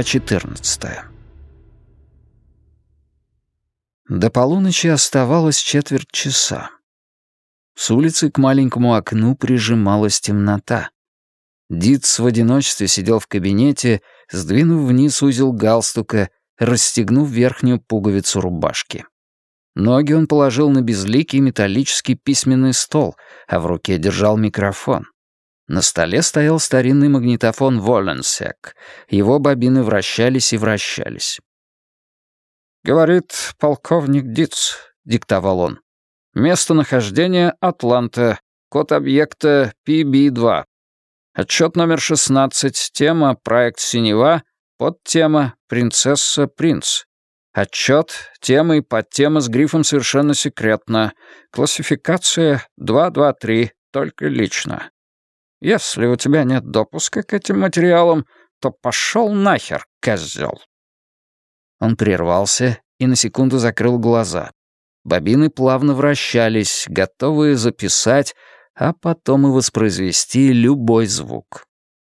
Глава 14. До полуночи оставалось четверть часа. С улицы к маленькому окну прижималась темнота. Дитс в одиночестве сидел в кабинете, сдвинув вниз узел галстука, расстегнув верхнюю пуговицу рубашки. Ноги он положил на безликий металлический письменный стол, а в руке держал микрофон. На столе стоял старинный магнитофон «Воленсек». Его бобины вращались и вращались. «Говорит полковник Дитс», — диктовал он. «Местонахождение Атланта, код объекта PB-2. Отчет номер 16, тема «Проект Синева», подтема «Принцесса Принц». Отчет, тема и подтема с грифом «Совершенно секретно». Классификация 223, только лично. Если у тебя нет допуска к этим материалам, то пошел нахер, козел. Он прервался и на секунду закрыл глаза. Бобины плавно вращались, готовые записать, а потом и воспроизвести любой звук.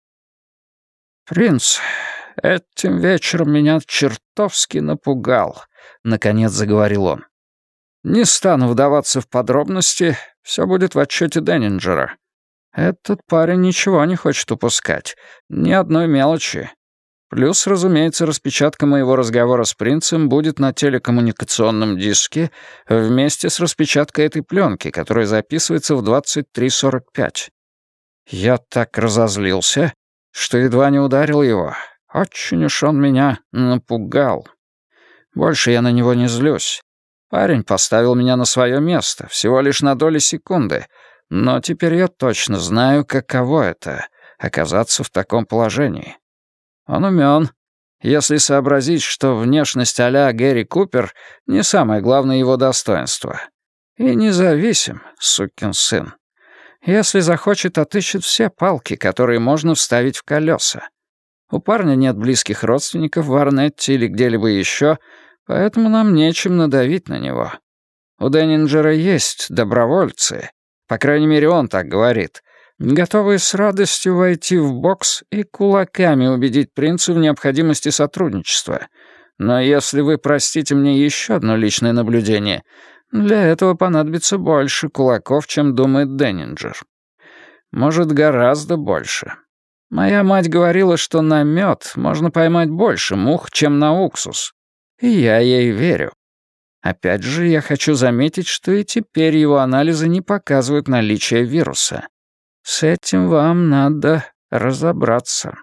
«Принц, этим вечером меня чертовски напугал», — наконец заговорил он. «Не стану вдаваться в подробности, все будет в отчете Деннинджера. Этот парень ничего не хочет упускать, ни одной мелочи. Плюс, разумеется, распечатка моего разговора с принцем будет на телекоммуникационном диске вместе с распечаткой этой пленки, которая записывается в 23:45. Я так разозлился, что едва не ударил его. Очень уж он меня напугал. Больше я на него не злюсь. Парень поставил меня на свое место, всего лишь на доли секунды, но теперь я точно знаю, каково это — оказаться в таком положении. Он умён, если сообразить, что внешность а-ля Гэри Купер — не самое главное его достоинство. И независим, сукин сын. Если захочет, отыщет все палки, которые можно вставить в колеса. У парня нет близких родственников в Арнетте или где-либо еще, поэтому нам нечем надавить на него. У Деннинджера есть добровольцы, по крайней мере, он так говорит, готовые с радостью войти в бокс и кулаками убедить принца в необходимости сотрудничества. Но если вы простите мне еще одно личное наблюдение, для этого понадобится больше кулаков, чем думает Деннинджер. Может, гораздо больше. Моя мать говорила, что на мед можно поймать больше мух, чем на уксус. И я ей верю. Опять же, я хочу заметить, что и теперь его анализы не показывают наличие вируса. С этим вам надо разобраться».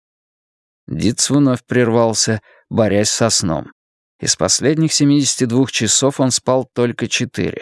Дитс вновь прервался, борясь со сном. Из последних 72 часов он спал только 4.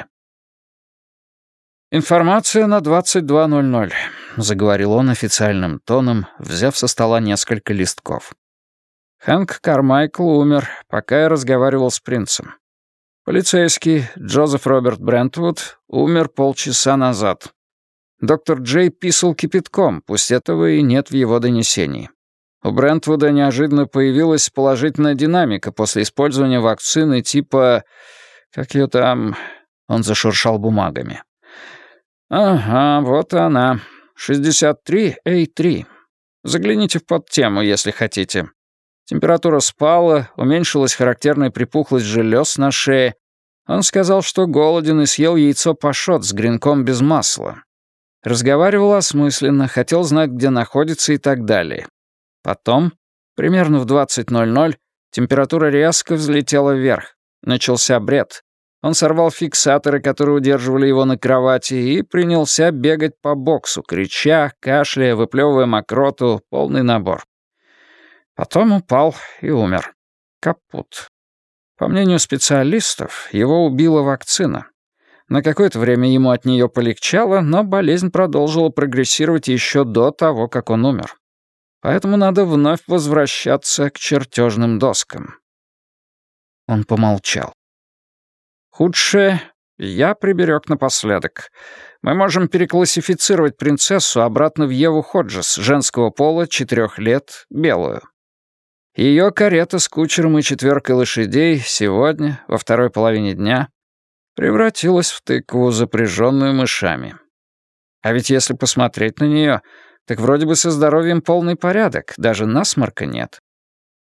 «Информация на 22:00», — заговорил он официальным тоном, взяв со стола несколько листков. «Хэнк Кармайкл умер, пока я разговаривал с принцем. Полицейский Джозеф Роберт Брентвуд умер полчаса назад. Доктор Джей писал кипятком, пусть этого и нет в его донесении. У Брентвуда неожиданно появилась положительная динамика после использования вакцины типа... Как ее там... Он зашуршал бумагами. «Ага, вот она. 63A3. Загляните в подтему, если хотите. Температура спала, уменьшилась характерная припухлость желез на шее. Он сказал, что голоден и съел яйцо пашот с гренком без масла. Разговаривал осмысленно, хотел знать, где находится и так далее. Потом, примерно в 20:00, температура резко взлетела вверх. Начался бред. Он сорвал фиксаторы, которые удерживали его на кровати, и принялся бегать по боксу, крича, кашляя, выплевывая мокроту, полный набор. Потом упал и умер. Капут. По мнению специалистов, его убила вакцина. На какое-то время ему от нее полегчало, но болезнь продолжила прогрессировать еще до того, как он умер. Поэтому надо вновь возвращаться к чертежным доскам. Он помолчал. Худшее я приберег напоследок. Мы можем переклассифицировать принцессу обратно в Еву Ходжес, женского пола, 4 лет, белую. Ее карета с кучером и 4 лошадей сегодня, во второй половине дня, превратилась в тыкву, запряженную мышами. А ведь если посмотреть на нее, так вроде бы со здоровьем полный порядок, даже насморка нет.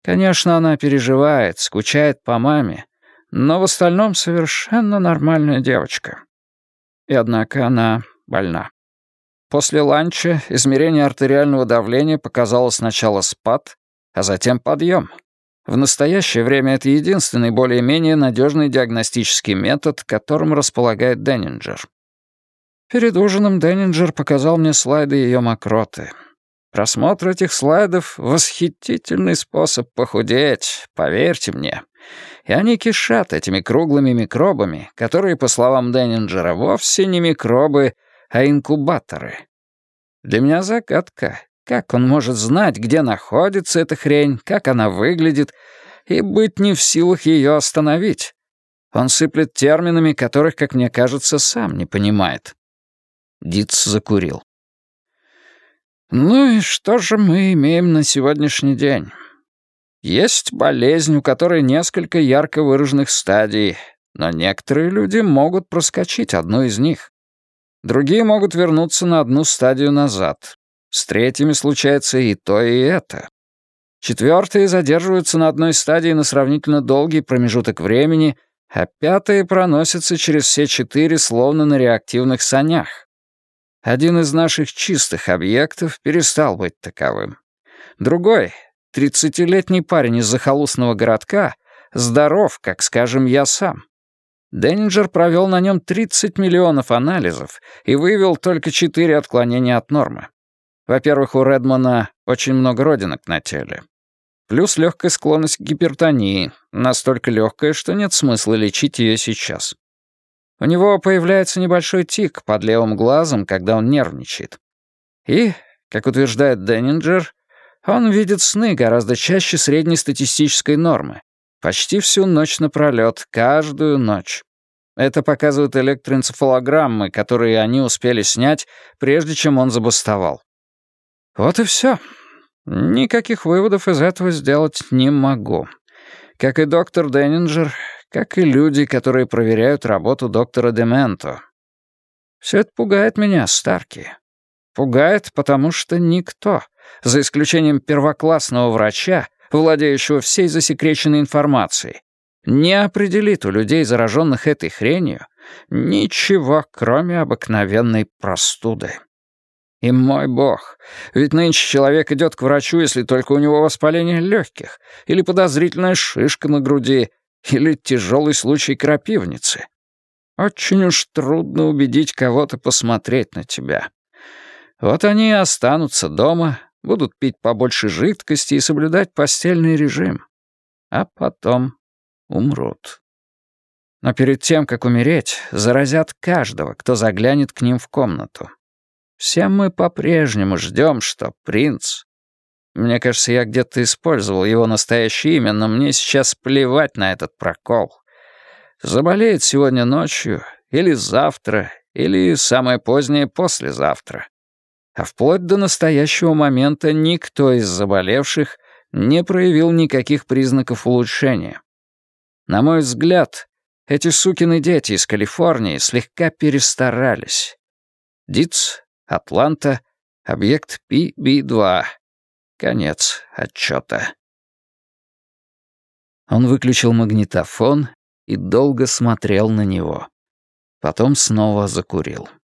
Конечно, она переживает, скучает по маме, но в остальном совершенно нормальная девочка. И однако она больна. После ланча измерение артериального давления показало сначала спад, а затем подъем. В настоящее время это единственный более-менее надежный диагностический метод, которым располагает Деннинджер. Перед ужином Деннинджер показал мне слайды ее мокроты. Просмотр этих слайдов — восхитительный способ похудеть, поверьте мне. И они кишат этими круглыми микробами, которые, по словам Деннинджера, вовсе не микробы, а инкубаторы. Для меня загадка, как он может знать, где находится эта хрень, как она выглядит, и быть не в силах ее остановить. Он сыплет терминами, которых, как мне кажется, сам не понимает. Диц закурил. Ну и что же мы имеем на сегодняшний день? Есть болезнь, у которой несколько ярко выраженных стадий, но некоторые люди могут проскочить одну из них. Другие могут вернуться на одну стадию назад. С третьими случается и то, и это. Четвертые задерживаются на одной стадии на сравнительно долгий промежуток времени, а пятые проносятся через все четыре словно на реактивных санях. Один из наших чистых объектов перестал быть таковым. Другой, 30-летний парень из захолустного городка, здоров, как, скажем, я сам. Деннинджер провел на нем 30 миллионов анализов и выявил только 4 отклонения от нормы. Во-первых, у Редмана очень много родинок на теле. Плюс легкая склонность к гипертонии, настолько легкая, что нет смысла лечить ее сейчас. У него появляется небольшой тик под левым глазом, когда он нервничает. И, как утверждает Деннинджер, он видит сны гораздо чаще среднестатистической нормы. Почти всю ночь напролёт, каждую ночь. Это показывают электроэнцефалограммы, которые они успели снять, прежде чем он забастовал. Вот и все. Никаких выводов из этого сделать не могу. Как и доктор Деннинджер, как и люди, которые проверяют работу доктора Дементо. Все это пугает меня, Старки. Пугает, потому что никто, за исключением первоклассного врача, владеющего всей засекреченной информацией, не определит у людей, зараженных этой хренью, ничего, кроме обыкновенной простуды. И мой бог, ведь нынче человек идет к врачу, если только у него воспаление легких, или подозрительная шишка на груди, или тяжелый случай крапивницы. Очень уж трудно убедить кого-то посмотреть на тебя. Вот они и останутся дома, будут пить побольше жидкости и соблюдать постельный режим. А потом умрут. Но перед тем, как умереть, заразят каждого, кто заглянет к ним в комнату. Все мы по-прежнему ждем, что принц... Мне кажется, я где-то использовал его настоящее имя, но мне сейчас плевать на этот прокол. Заболеет сегодня ночью, или завтра, или самое позднее послезавтра. А вплоть до настоящего момента никто из заболевших не проявил никаких признаков улучшения. На мой взгляд, эти сукины дети из Калифорнии слегка перестарались. Диц, Атланта, объект PB2. Конец отчета. Он выключил магнитофон и долго смотрел на него. Потом снова закурил.